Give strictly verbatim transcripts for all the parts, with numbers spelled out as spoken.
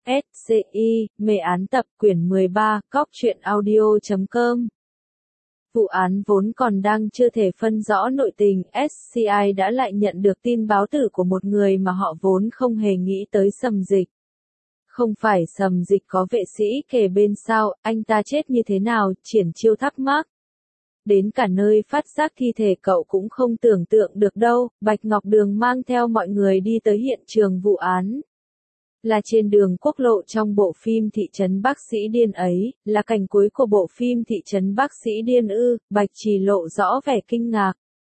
ét xê i, mê án tập quyển mười ba, cóc truyện audio chấm com. Vụ án vốn còn đang chưa thể phân rõ nội tình, ét xê i đã lại nhận được tin báo tử của một người mà họ vốn không hề nghĩ tới. Sầm Dịch. Không phải Sầm Dịch có vệ sĩ kề bên sao, anh ta chết như thế nào, Triển Chiêu thắc mắc. Đến cả nơi phát giác thi thể cậu cũng không tưởng tượng được đâu. Bạch Ngọc Đường mang theo mọi người đi tới hiện trường vụ án. Là trên đường quốc lộ trong bộ phim Thị trấn Bác Sĩ Điên ấy, là cảnh cuối của bộ phim Thị trấn Bác Sĩ Điên ư, Bạch Trì lộ rõ vẻ kinh ngạc.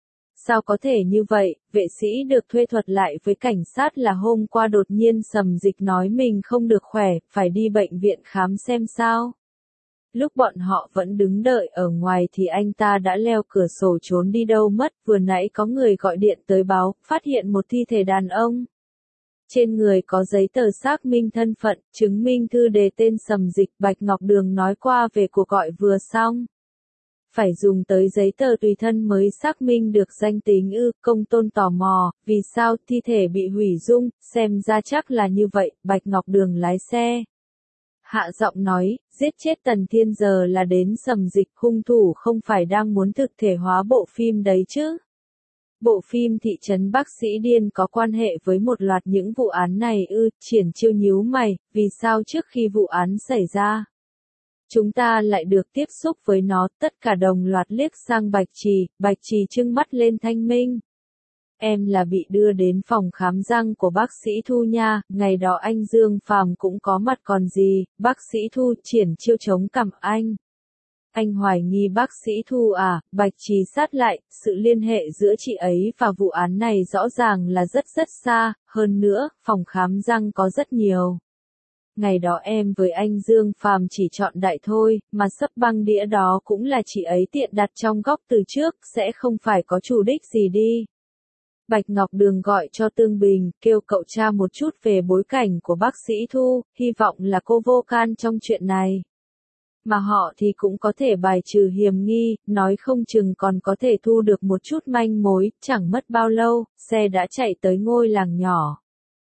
Sao có thể như vậy, vệ sĩ được thuê thuật lại với cảnh sát là hôm qua đột nhiên Sầm Dịch nói mình không được khỏe, phải đi bệnh viện khám xem sao. Lúc bọn họ vẫn đứng đợi ở ngoài thì anh ta đã leo cửa sổ trốn đi đâu mất, vừa nãy có người gọi điện tới báo, phát hiện một thi thể đàn ông. Trên người có giấy tờ xác minh thân phận, chứng minh thư đề tên Sầm Dịch. Bạch Ngọc Đường nói qua về cuộc gọi vừa xong. Phải dùng tới giấy tờ tùy thân mới xác minh được danh tính ư, Công Tôn tò mò, vì sao thi thể bị hủy dung, xem ra chắc là như vậy. Bạch Ngọc Đường lái xe. Hạ giọng nói, giết chết Tần Thiên giờ là đến Sầm Dịch, hung thủ không phải đang muốn thực thể hóa bộ phim đấy chứ. Bộ phim Thị trấn Bác Sĩ Điên có quan hệ với một loạt những vụ án này ư, Triển Chiêu nhíu mày, vì sao trước khi vụ án xảy ra, chúng ta lại được tiếp xúc với nó. Tất cả đồng loạt liếc sang Bạch Trì, Bạch Trì trưng mắt lên thanh minh. Em là bị đưa đến phòng khám răng của bác sĩ Thu nha, ngày đó anh Dương Phàm cũng có mặt còn gì. Bác sĩ Thu. Triển Chiêu chống cằm anh. Anh hoài nghi bác sĩ Thu à? Bạch Trì sát lại, sự liên hệ giữa chị ấy và vụ án này rõ ràng là rất rất xa, hơn nữa, phòng khám răng có rất nhiều. Ngày đó em với anh Dương Phàm chỉ chọn đại thôi, mà sấp băng đĩa đó cũng là chị ấy tiện đặt trong góc từ trước, sẽ không phải có chủ đích gì đi. Bạch Ngọc Đường gọi cho Tương Bình, kêu cậu tra một chút về bối cảnh của bác sĩ Thu, hy vọng là cô vô can trong chuyện này. Mà họ thì cũng có thể bài trừ hiểm nghi, nói không chừng còn có thể thu được một chút manh mối. Chẳng mất bao lâu, xe đã chạy tới ngôi làng nhỏ,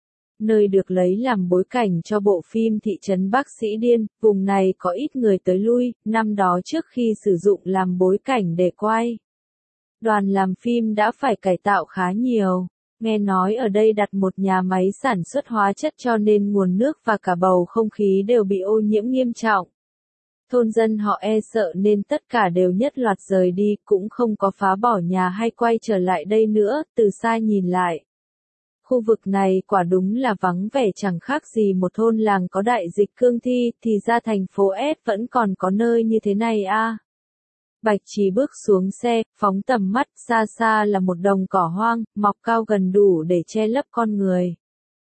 nơi được lấy làm bối cảnh cho bộ phim Thị trấn Bác Sĩ Điên. Vùng này có ít người tới lui, năm đó trước khi sử dụng làm bối cảnh để quay, đoàn làm phim đã phải cải tạo khá nhiều. Nghe nói ở đây đặt một nhà máy sản xuất hóa chất cho nên nguồn nước và cả bầu không khí đều bị ô nhiễm nghiêm trọng. Thôn dân họ e sợ nên tất cả đều nhất loạt rời đi, cũng không có phá bỏ nhà hay quay trở lại đây nữa. Từ xa nhìn lại, khu vực này quả đúng là vắng vẻ, chẳng khác gì một thôn làng có đại dịch cương thi. Thì ra thành phố S vẫn còn có nơi như thế này à. Bạch Trì bước xuống xe, phóng tầm mắt, xa xa là một đồng cỏ hoang, mọc cao gần đủ để che lấp con người.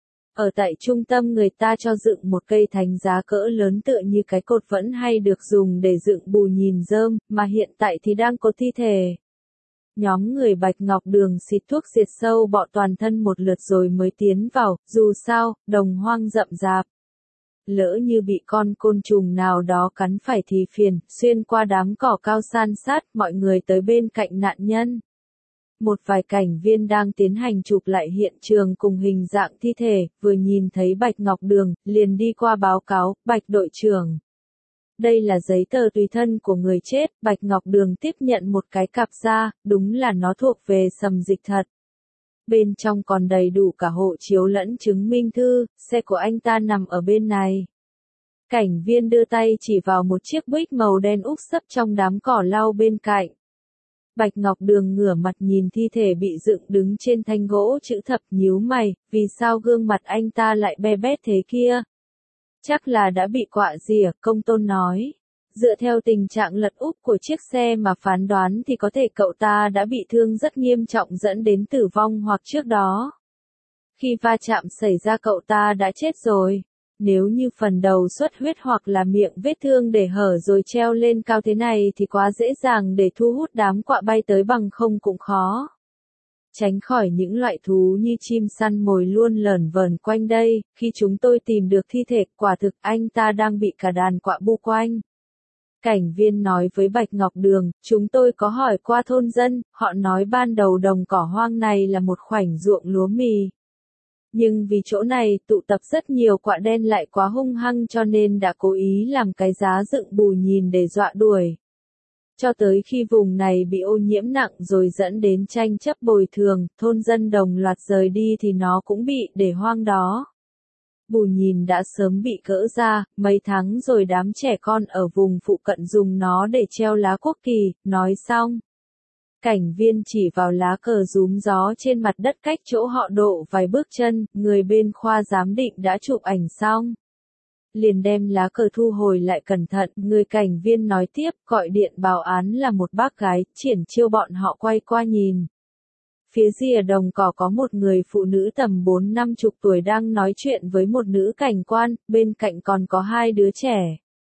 Ở tại trung tâm người ta cho dựng một cây thánh giá cỡ lớn tựa như cái cột vẫn hay được dùng để dựng bù nhìn rơm, mà hiện tại thì đang có thi thể. Nhóm người Bạch Ngọc Đường xịt thuốc diệt sâu bọ toàn thân một lượt rồi mới tiến vào, dù sao, đồng hoang rậm rạp. Lỡ như bị con côn trùng nào đó cắn phải thì phiền. Xuyên qua đám cỏ cao san sát, mọi người tới bên cạnh nạn nhân. Một vài cảnh viên đang tiến hành chụp lại hiện trường cùng hình dạng thi thể, vừa nhìn thấy Bạch Ngọc Đường, liền đi qua báo cáo. Bạch đội trưởng, đây là giấy tờ tùy thân của người chết. Bạch Ngọc Đường tiếp nhận một cái cặp ra, đúng là nó thuộc về Sầm Dịch thật. Bên trong còn đầy đủ cả hộ chiếu lẫn chứng minh thư, xe của anh ta nằm ở bên này. Cảnh viên đưa tay chỉ vào một chiếc Buick màu đen úp sấp trong đám cỏ lau bên cạnh. Bạch Ngọc Đường ngửa mặt nhìn thi thể bị dựng đứng trên thanh gỗ chữ thập, nhíu mày, vì sao gương mặt anh ta lại be bét thế kia? Chắc là đã bị quạ rỉa, Công Tôn nói. Dựa theo tình trạng lật úp của chiếc xe mà phán đoán thì có thể cậu ta đã bị thương rất nghiêm trọng dẫn đến tử vong, hoặc trước đó, khi va chạm xảy ra cậu ta đã chết rồi. Nếu như phần đầu xuất huyết hoặc là miệng vết thương để hở rồi treo lên cao thế này thì quá dễ dàng để thu hút đám quạ bay tới, bằng không cũng khó tránh khỏi những loại thú như chim săn mồi luôn lởn vởn quanh đây. Khi chúng tôi tìm được thi thể, quả thực anh ta đang bị cả đàn quạ bu quanh. Cảnh viên nói với Bạch Ngọc Đường, chúng tôi có hỏi qua thôn dân, họ nói ban đầu đồng cỏ hoang này là một khoảnh ruộng lúa mì. Nhưng vì chỗ này tụ tập rất nhiều quạ đen lại quá hung hăng cho nên đã cố ý làm cái giá dựng bù nhìn để dọa đuổi. Cho tới khi vùng này bị ô nhiễm nặng rồi dẫn đến tranh chấp bồi thường, thôn dân đồng loạt rời đi thì nó cũng bị để hoang đó. Bù nhìn đã sớm bị cỡ ra, mấy tháng rồi đám trẻ con ở vùng phụ cận dùng nó để treo lá quốc kỳ, nói xong. Cảnh viên chỉ vào lá cờ rúm gió trên mặt đất cách chỗ họ độ vài bước chân, người bên khoa giám định đã chụp ảnh xong. Liền đem lá cờ thu hồi lại cẩn thận, người cảnh viên nói tiếp, gọi điện báo án là một bác gái, Triển Chiêu bọn họ quay qua nhìn. Phía rìa đồng cỏ có một người phụ nữ tầm bốn năm chục tuổi đang nói chuyện với một nữ cảnh quan, bên cạnh còn có hai đứa trẻ.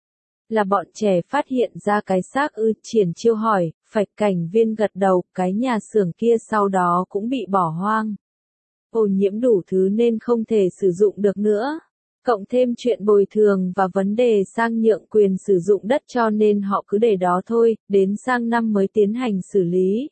Là bọn trẻ phát hiện ra cái xác ư? Triển Chiêu hỏi, phạch cảnh viên gật đầu, cái nhà xưởng kia sau đó cũng bị bỏ hoang. Ô nhiễm đủ thứ nên không thể sử dụng được nữa. Cộng thêm chuyện bồi thường và vấn đề sang nhượng quyền sử dụng đất cho nên họ cứ để đó thôi, đến sang năm mới tiến hành xử lý.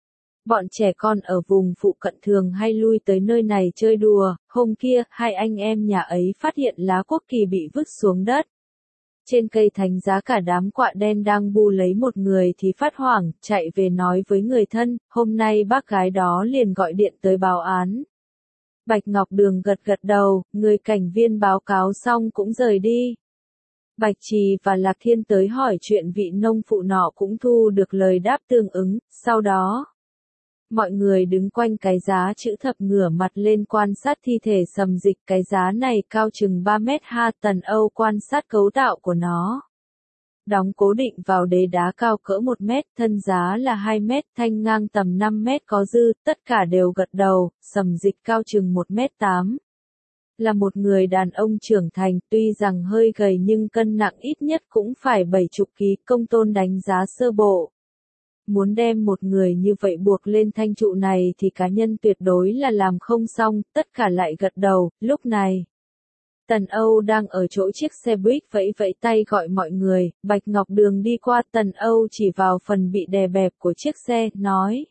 Bọn trẻ con ở vùng phụ cận thường hay lui tới nơi này chơi đùa, hôm kia, hai anh em nhà ấy phát hiện lá quốc kỳ bị vứt xuống đất. Trên cây thánh giá cả đám quạ đen đang bu lấy một người thì phát hoảng, chạy về nói với người thân, hôm nay bác gái đó liền gọi điện tới báo án. Bạch Ngọc Đường gật gật đầu, người cảnh viên báo cáo xong cũng rời đi. Bạch Trì và Lạc Thiên tới hỏi chuyện vị nông phụ nọ cũng thu được lời đáp tương ứng, sau đó. Mọi người đứng quanh cái giá chữ thập ngửa mặt lên quan sát thi thể Sầm Dịch, cái giá này cao chừng ba mét ha. Tần Âu quan sát cấu tạo của nó. Đóng cố định vào đế đá cao cỡ một mét, thân giá là hai mét, thanh ngang tầm năm mét có dư, tất cả đều gật đầu, Sầm Dịch cao chừng một mét tám. Là một người đàn ông trưởng thành, tuy rằng hơi gầy nhưng cân nặng ít nhất cũng phải bảy chục ký, Công Tôn đánh giá sơ bộ. Muốn đem một người như vậy buộc lên thanh trụ này thì cá nhân tuyệt đối là làm không xong, tất cả lại gật đầu, lúc này. Tần Âu đang ở chỗ chiếc xe buýt vẫy vẫy tay gọi mọi người, Bạch Ngọc Đường đi qua, Tần Âu chỉ vào phần bị đè bẹp của chiếc xe, nói.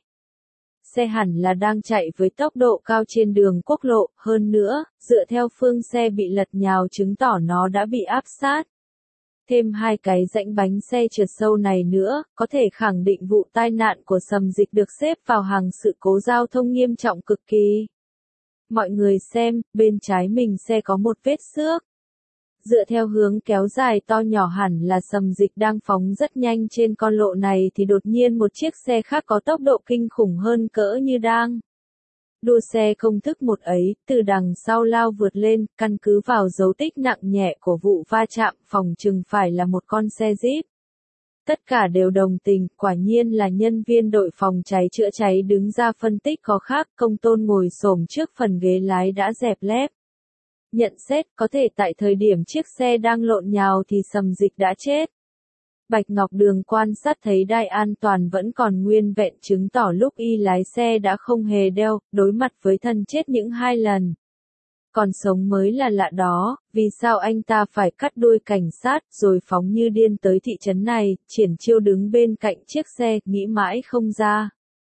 Xe hẳn là đang chạy với tốc độ cao trên đường quốc lộ, hơn nữa, dựa theo phương xe bị lật nhào chứng tỏ nó đã bị áp sát. Thêm hai cái rãnh bánh xe trượt sâu này nữa, có thể khẳng định vụ tai nạn của Sầm Dịch được xếp vào hàng sự cố giao thông nghiêm trọng cực kỳ. Mọi người xem, bên trái mình xe có một vết xước. Dựa theo hướng kéo dài to nhỏ hẳn là Sầm Dịch đang phóng rất nhanh trên con lộ này thì đột nhiên một chiếc xe khác có tốc độ kinh khủng hơn cỡ như đang đua xe công thức một ấy, từ đằng sau lao vượt lên, căn cứ vào dấu tích nặng nhẹ của vụ va chạm, phòng chừng phải là một con xe Jeep. Tất cả đều đồng tình, quả nhiên là nhân viên đội phòng cháy chữa cháy đứng ra phân tích có khác, Công Tôn ngồi xổm trước phần ghế lái đã dẹp lép. Nhận xét, có thể tại thời điểm chiếc xe đang lộn nhào thì Sầm Dịch đã chết. Bạch Ngọc Đường quan sát thấy đai an toàn vẫn còn nguyên vẹn, chứng tỏ lúc y lái xe đã không hề đeo, đối mặt với thân chết những hai lần. Còn sống mới là lạ đó, vì sao anh ta phải cắt đuôi cảnh sát rồi phóng như điên tới thị trấn này? Triển Chiêu đứng bên cạnh chiếc xe, nghĩ mãi không ra.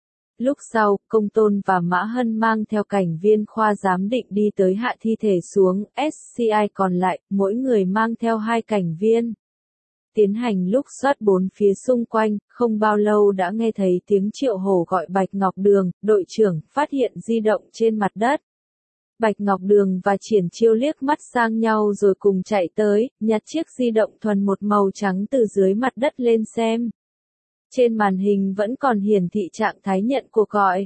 Lúc sau, Công Tôn và Mã Hân mang theo cảnh viên khoa giám định đi tới hạ thi thể xuống, ét xê i còn lại, mỗi người mang theo hai cảnh viên. Tiến hành lúc soát bốn phía xung quanh, không bao lâu đã nghe thấy tiếng Triệu Hổ gọi Bạch Ngọc Đường, đội trưởng, phát hiện di động trên mặt đất. Bạch Ngọc Đường và Triển Chiêu liếc mắt sang nhau rồi cùng chạy tới, nhặt chiếc di động thuần một màu trắng từ dưới mặt đất lên xem. Trên màn hình vẫn còn hiển thị trạng thái nhận cuộc gọi.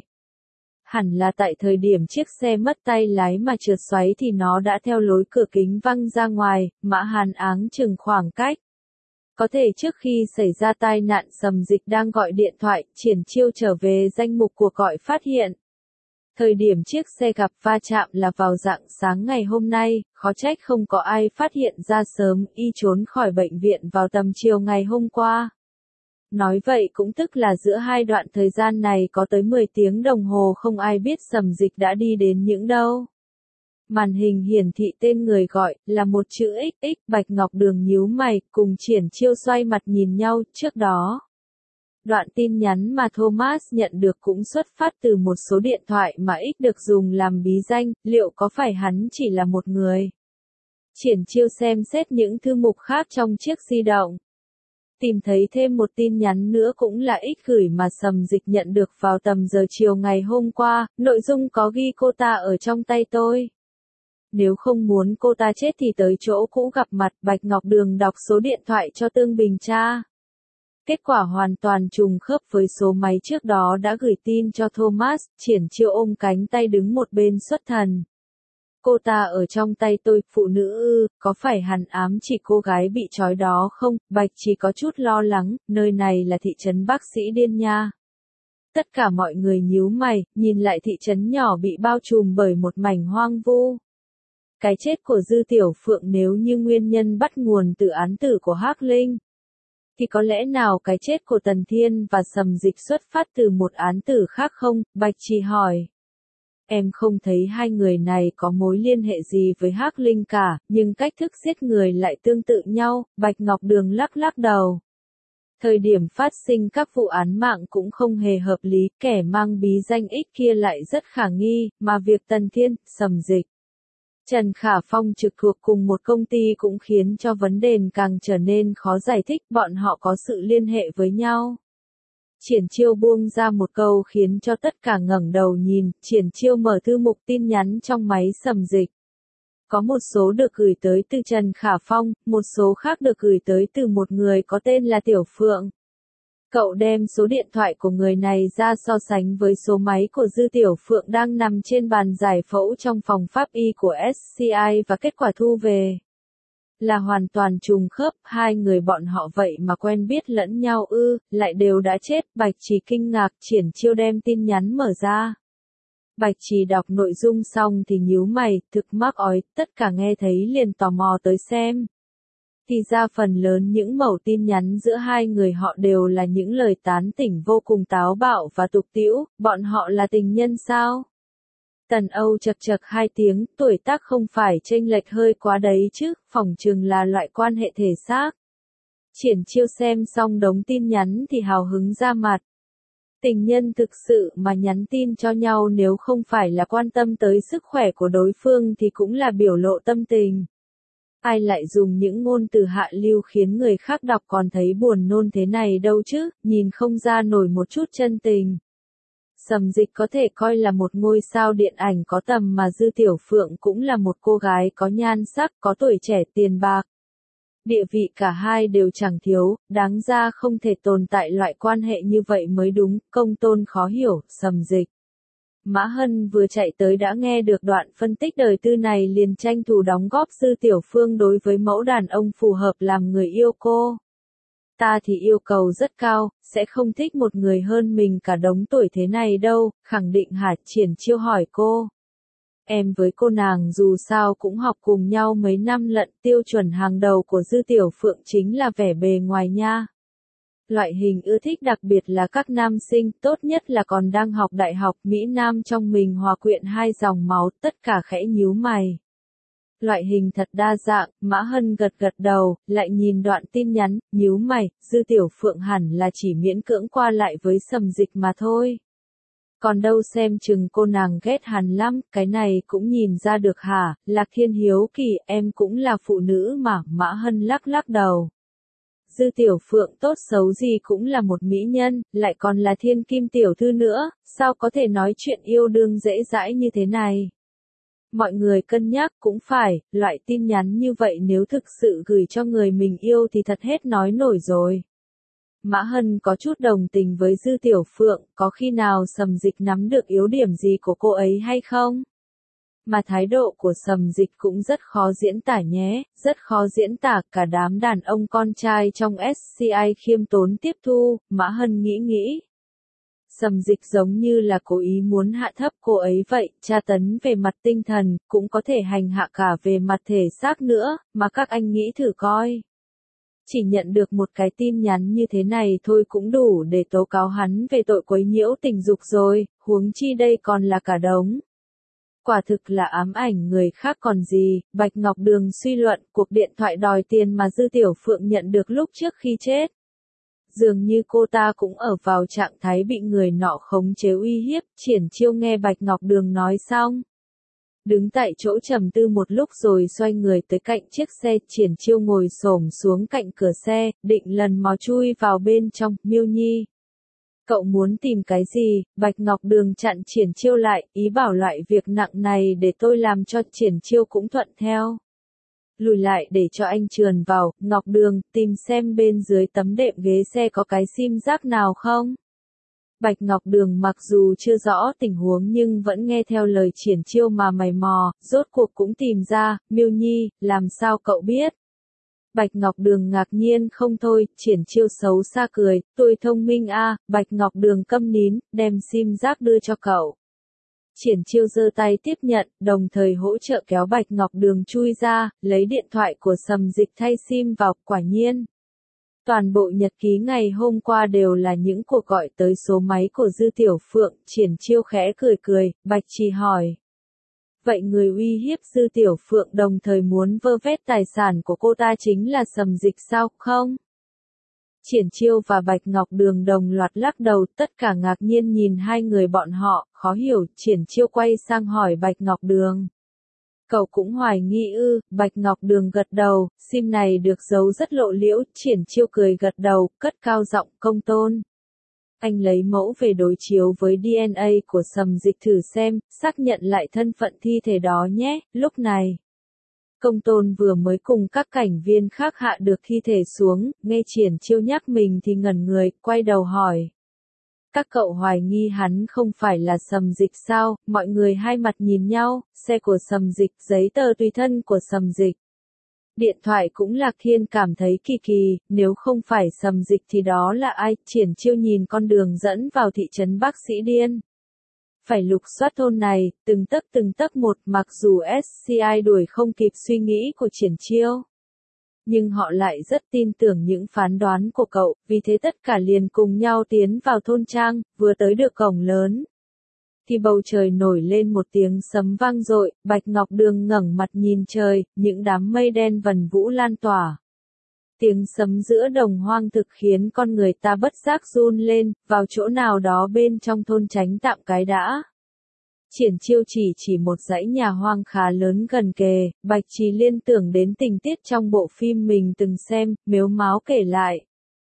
Hẳn là tại thời điểm chiếc xe mất tay lái mà trượt xoáy thì nó đã theo lối cửa kính văng ra ngoài, Mã Hàn áng chừng khoảng cách. Có thể trước khi xảy ra tai nạn Sầm Dịch đang gọi điện thoại, Triển Chiêu trở về danh mục cuộc gọi phát hiện. Thời điểm chiếc xe gặp va chạm là vào rạng sáng ngày hôm nay, khó trách không có ai phát hiện ra sớm, y trốn khỏi bệnh viện vào tầm chiều ngày hôm qua. Nói vậy cũng tức là giữa hai đoạn thời gian này có tới mười tiếng đồng hồ không ai biết Sầm Dịch đã đi đến những đâu. Màn hình hiển thị tên người gọi, là một chữ ích ích, Bạch Ngọc Đường nhíu mày, cùng Triển Chiêu xoay mặt nhìn nhau, trước đó. Đoạn tin nhắn mà Thomas nhận được cũng xuất phát từ một số điện thoại mà X được dùng làm bí danh, liệu có phải hắn chỉ là một người? Triển Chiêu xem xét những thư mục khác trong chiếc di động. Tìm thấy thêm một tin nhắn nữa cũng là X gửi mà Sầm Dịch nhận được vào tầm giờ chiều ngày hôm qua, nội dung có ghi cô ta ở trong tay tôi. Nếu không muốn cô ta chết thì tới chỗ cũ gặp mặt. Bạch Ngọc Đường đọc số điện thoại cho Tương Bình tra. Kết quả hoàn toàn trùng khớp với số máy trước đó đã gửi tin cho Thomas. Triển Chiêu ôm cánh tay đứng một bên xuất thần. Cô ta ở trong tay tôi, phụ nữ ư, có phải hắn ám chỉ cô gái bị trói đó không? Bạch Chỉ có chút lo lắng, nơi này là thị trấn Bác Sĩ Điên nha. Tất cả mọi người nhíu mày, nhìn lại thị trấn nhỏ bị bao trùm bởi một mảnh hoang vu. Cái chết của Dư Tiểu Phượng nếu như nguyên nhân bắt nguồn từ án tử của Hắc Linh, thì có lẽ nào cái chết của Tần Thiên và Sầm Dịch xuất phát từ một án tử khác không? Bạch Chỉ hỏi. Em không thấy hai người này có mối liên hệ gì với Hắc Linh cả, nhưng cách thức giết người lại tương tự nhau. Bạch Ngọc Đường lắc lắc đầu. Thời điểm phát sinh các vụ án mạng cũng không hề hợp lý, kẻ mang bí danh X kia lại rất khả nghi, mà việc Tần Thiên, Sầm Dịch, Trần Khả Phong trực thuộc cùng một công ty cũng khiến cho vấn đề càng trở nên khó giải thích, bọn họ có sự liên hệ với nhau. Triển Chiêu buông ra một câu khiến cho tất cả ngẩng đầu nhìn. Triển Chiêu mở thư mục tin nhắn trong máy Sầm Dịch. Có một số được gửi tới từ Trần Khả Phong, một số khác được gửi tới từ một người có tên là Tiểu Phượng. Cậu đem số điện thoại của người này ra so sánh với số máy của Dư Tiểu Phượng đang nằm trên bàn giải phẫu trong phòng pháp y của ét xê i và kết quả thu về là hoàn toàn trùng khớp. Hai người bọn họ vậy mà quen biết lẫn nhau ư, lại đều đã chết. Bạch Chỉ kinh ngạc. Triển Chiêu đem tin nhắn mở ra. Bạch Chỉ đọc nội dung xong thì nhíu mày, thực mắc ói, tất cả nghe thấy liền tò mò tới xem. Thì ra phần lớn những mẩu tin nhắn giữa hai người họ đều là những lời tán tỉnh vô cùng táo bạo và tục tĩu. Bọn họ là tình nhân sao? Tần Âu chật chật hai tiếng, tuổi tác không phải chênh lệch hơi quá đấy chứ, phỏng chừng là loại quan hệ thể xác. Triển Chiêu xem xong đống tin nhắn thì hào hứng ra mặt. Tình nhân thực sự mà nhắn tin cho nhau nếu không phải là quan tâm tới sức khỏe của đối phương thì cũng là biểu lộ tâm tình. Ai lại dùng những ngôn từ hạ lưu khiến người khác đọc còn thấy buồn nôn thế này đâu chứ, nhìn không ra nổi một chút chân tình. Sầm Dịch có thể coi là một ngôi sao điện ảnh có tầm mà Dư Tiểu Phượng cũng là một cô gái có nhan sắc, có tuổi trẻ tiền bạc. Địa vị cả hai đều chẳng thiếu, đáng ra không thể tồn tại loại quan hệ như vậy mới đúng. Công Tôn khó hiểu. Sầm Dịch. Mã Hân vừa chạy tới đã nghe được đoạn phân tích đời tư này liền tranh thủ đóng góp. Dư Tiểu Phương đối với mẫu đàn ông phù hợp làm người yêu cô. Ta thì yêu cầu rất cao, sẽ không thích một người hơn mình cả đống tuổi thế này đâu, khẳng định hả? Triển Chiêu hỏi cô. Em với cô nàng dù sao cũng học cùng nhau mấy năm lận, tiêu chuẩn hàng đầu của Dư Tiểu Phượng chính là vẻ bề ngoài nha. Loại hình ưa thích đặc biệt là các nam sinh, tốt nhất là còn đang học đại học. Mỹ Nam trong mình hòa quyện hai dòng máu, tất cả khẽ nhíu mày. Loại hình thật đa dạng. Mã Hân gật gật đầu, lại nhìn đoạn tin nhắn, nhíu mày. Dư Tiểu Phượng hẳn là chỉ miễn cưỡng qua lại với Sầm Dịch mà thôi. Còn đâu xem chừng cô nàng ghét hắn lắm, cái này cũng nhìn ra được hả? Lạc Thiên hiếu kỳ, em cũng là phụ nữ mà. Mã Hân lắc lắc đầu. Dư Tiểu Phượng tốt xấu gì cũng là một mỹ nhân, lại còn là thiên kim tiểu thư nữa, sao có thể nói chuyện yêu đương dễ dãi như thế này? Mọi người cân nhắc cũng phải, loại tin nhắn như vậy nếu thực sự gửi cho người mình yêu thì thật hết nói nổi rồi. Mã Hân có chút đồng tình với Dư Tiểu Phượng, có khi nào Sầm Dịch nắm được yếu điểm gì của cô ấy hay không? Mà thái độ của Sầm Dịch cũng rất khó diễn tả nhé, rất khó diễn tả. Cả đám đàn ông con trai trong ét xê i khiêm tốn tiếp thu. Mã Hân nghĩ nghĩ. Sầm Dịch giống như là cố ý muốn hạ thấp cô ấy vậy, tra tấn về mặt tinh thần, cũng có thể hành hạ cả về mặt thể xác nữa, mà các anh nghĩ thử coi. Chỉ nhận được một cái tin nhắn như thế này thôi cũng đủ để tố cáo hắn về tội quấy nhiễu tình dục rồi, huống chi đây còn là cả đống. Quả thực là ám ảnh người khác còn gì. Bạch Ngọc Đường suy luận cuộc điện thoại đòi tiền mà Dư Tiểu Phượng nhận được lúc trước khi chết. dường như cô ta cũng ở vào trạng thái bị người nọ khống chế uy hiếp. Triển Chiêu nghe Bạch Ngọc Đường nói xong, đứng tại chỗ trầm tư một lúc rồi xoay người tới cạnh chiếc xe. Triển Chiêu ngồi xổm xuống cạnh cửa xe, định lần mò chui vào bên trong. Miêu Nhi, cậu muốn tìm cái gì? Bạch Ngọc Đường chặn Triển Chiêu lại, ý bảo loại việc nặng này để tôi làm cho. Triển Chiêu cũng thuận theo, lùi lại để cho anh trườn vào. Ngọc Đường, tìm xem bên dưới tấm đệm ghế xe có cái sim giác nào không? Bạch Ngọc Đường mặc dù chưa rõ tình huống nhưng vẫn nghe theo lời Triển Chiêu mà mày mò, rốt cuộc cũng tìm ra. Miêu Nhi, làm sao cậu biết? Bạch Ngọc Đường ngạc nhiên không thôi. Triển Chiêu xấu xa cười, tôi thông minh a. À. Bạch Ngọc Đường câm nín, đem sim giác đưa cho cậu. Triển Chiêu giơ tay tiếp nhận, đồng thời hỗ trợ kéo Bạch Ngọc Đường chui ra, lấy điện thoại của Sầm Dịch thay sim vào. Quả nhiên, toàn bộ nhật ký ngày hôm qua đều là những cuộc gọi tới số máy của Dư Tiểu Phượng. Triển Chiêu khẽ cười cười, Bạch Trì hỏi. Vậy người uy hiếp Dư Tiểu Phượng đồng thời muốn vơ vét tài sản của cô ta chính là Sầm Dịch sao không? Triển Chiêu và Bạch Ngọc Đường đồng loạt lắc đầu, tất cả ngạc nhiên nhìn hai người bọn họ, khó hiểu. Triển Chiêu quay sang hỏi Bạch Ngọc Đường. Cậu cũng hoài nghi ư? Bạch Ngọc Đường gật đầu, sim này được giấu rất lộ liễu. Triển Chiêu cười gật đầu, cất cao giọng, Công Tôn. Anh lấy mẫu về đối chiếu với đê en a của Sầm Dịch thử xem, xác nhận lại thân phận thi thể đó nhé. Lúc này, Công Tôn vừa mới cùng các cảnh viên khác hạ được thi thể xuống, nghe Triển Chiêu nhắc mình thì ngẩn người, quay đầu hỏi. Các cậu hoài nghi hắn không phải là Sầm Dịch sao? Mọi người hai mặt nhìn nhau, xe của Sầm Dịch, giấy tờ tùy thân của Sầm Dịch. Điện thoại cũng Lạc Thiên cảm thấy kỳ kỳ, nếu không phải Sầm Dịch thì đó là ai? Triển Chiêu nhìn con đường dẫn vào thị trấn Bác Sĩ Điên. Phải lục soát thôn này, từng tấc từng tấc một, mặc dù ét xê i đuổi không kịp suy nghĩ của Triển Chiêu. Nhưng họ lại rất tin tưởng những phán đoán của cậu, vì thế tất cả liền cùng nhau tiến vào thôn trang. Vừa tới được cổng lớn, thì bầu trời nổi lên một tiếng sấm vang dội. Bạch Ngọc Đường ngẩng mặt nhìn trời, những đám mây đen vần vũ lan tỏa. Tiếng sấm giữa đồng hoang thực khiến con người ta bất giác run lên, vào chỗ nào đó bên trong thôn tránh tạm cái đã. Triển Chiêu chỉ chỉ một dãy nhà hoang khá lớn gần kề. Bạch Trì liên tưởng đến tình tiết trong bộ phim mình từng xem, mếu máo kể lại.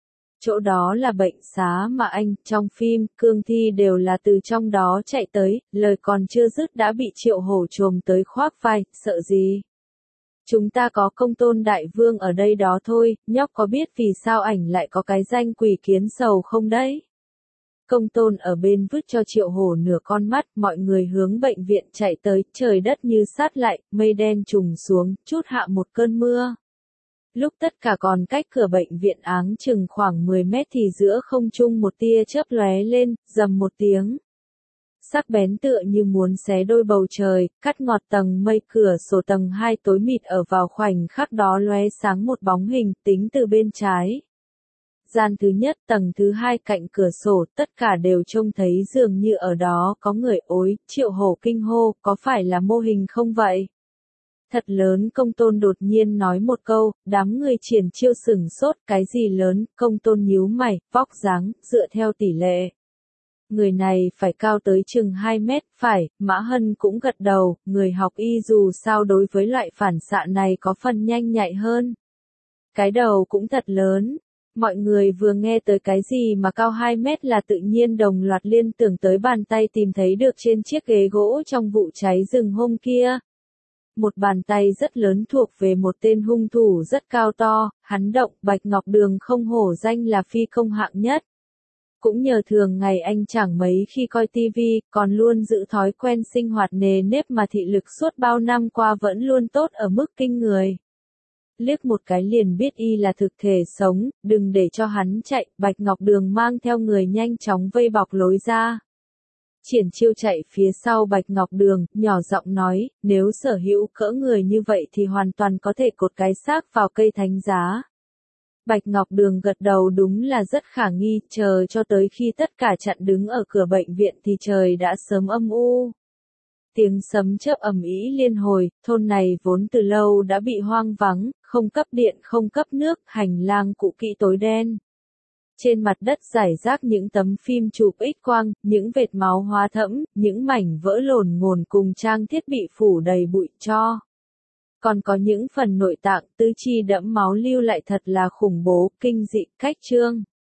Chỗ đó là bệnh xá mà anh, trong phim, cương thi đều là từ trong đó chạy tới, lời còn chưa dứt đã bị Triệu Hổ trồm tới khoác vai, sợ gì? Chúng ta có Công Tôn đại vương ở đây đó thôi, nhóc có biết vì sao ảnh lại có cái danh quỷ kiến sầu không đấy? Công Tôn ở bên vứt cho Triệu Hổ nửa con mắt, mọi người hướng bệnh viện chạy tới, trời đất như sát lại, mây đen trùng xuống, chút hạ một cơn mưa. Lúc tất cả còn cách cửa bệnh viện áng chừng khoảng mười mét thì giữa không trung một tia chớp lóe lên, rầm một tiếng. Sắc bén tựa như muốn xé đôi bầu trời, cắt ngọt tầng mây. Cửa sổ tầng hai tối mịt, ở vào khoảnh khắc đó lóe sáng một bóng hình, tính từ bên trái. Gian thứ nhất, tầng thứ hai cạnh cửa sổ, tất cả đều trông thấy dường như ở đó có người. Ối, Triệu Hổ kinh hô, có phải là mô hình không vậy? Thật lớn. Công Tôn đột nhiên nói một câu, đám người Triển Chiêu sửng sốt, cái gì lớn? Công Tôn nhíu mày, vóc dáng, dựa theo tỷ lệ. Người này phải cao tới chừng hai mét, phải. Mã Hân cũng gật đầu, người học y dù sao đối với loại phản xạ này có phần nhanh nhạy hơn. Cái đầu cũng thật lớn. Mọi người vừa nghe tới cái gì mà cao hai mét là tự nhiên đồng loạt liên tưởng tới bàn tay tìm thấy được trên chiếc ghế gỗ trong vụ cháy rừng hôm kia. Một bàn tay rất lớn thuộc về một tên hung thủ rất cao to, hắn động. Bạch Ngọc Đường không hổ danh là phi công hạng nhất. Cũng nhờ thường ngày anh chẳng mấy khi coi tivi, còn luôn giữ thói quen sinh hoạt nề nếp mà thị lực suốt bao năm qua vẫn luôn tốt ở mức kinh người. Liếc một cái liền biết y là thực thể sống, đừng để cho hắn chạy. Bạch Ngọc Đường mang theo người nhanh chóng vây bọc lối ra. Triển Chiêu chạy phía sau Bạch Ngọc Đường, nhỏ giọng nói, nếu sở hữu cỡ người như vậy thì hoàn toàn có thể cột cái xác vào cây thánh giá. Bạch Ngọc Đường gật đầu, đúng là rất khả nghi, chờ cho tới khi tất cả chặn đứng ở cửa bệnh viện thì trời đã sớm âm u. Tiếng sấm chớp ầm ĩ liên hồi, thôn này vốn từ lâu đã bị hoang vắng, không cấp điện không cấp nước, hành lang cũ kỹ tối đen. Trên mặt đất rải rác những tấm phim chụp X-quang, những vệt máu hóa thẫm, những mảnh vỡ lồn ngồn cùng trang thiết bị phủ đầy bụi tro. Còn có những phần nội tạng, tứ chi đẫm máu lưu lại thật là khủng bố, kinh dị, cách trương.